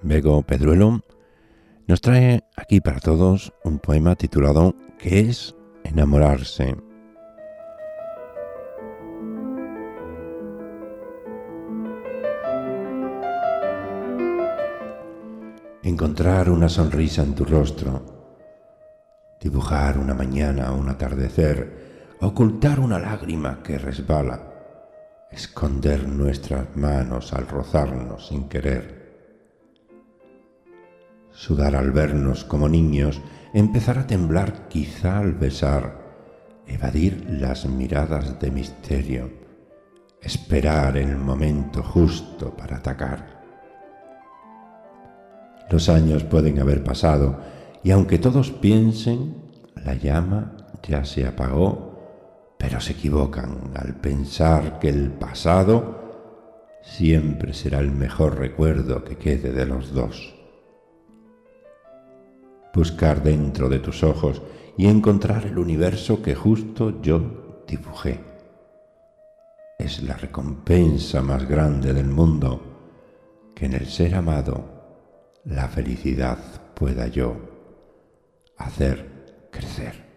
Bego Pedruelo nos trae aquí para todos un poema titulado ¿Qué es enamorarse? Encontrar una sonrisa en tu rostro, dibujar una mañana o un atardecer, ocultar una lágrima que resbala, esconder nuestras manos al rozarnos sin querer, sudar al vernos como niños, empezar a temblar quizá al besar, evadir las miradas de misterio, esperar el momento justo para atacar. Los años pueden haber pasado y aunque todos piensen, la llama ya se apagó, pero se equivocan al pensar que el pasado siempre será el mejor recuerdo que quede de los dos. Buscar dentro de tus ojos y encontrar el universo que justo yo dibujé. Es la recompensa más grande del mundo, que en el ser amado la felicidad pueda yo hacer crecer.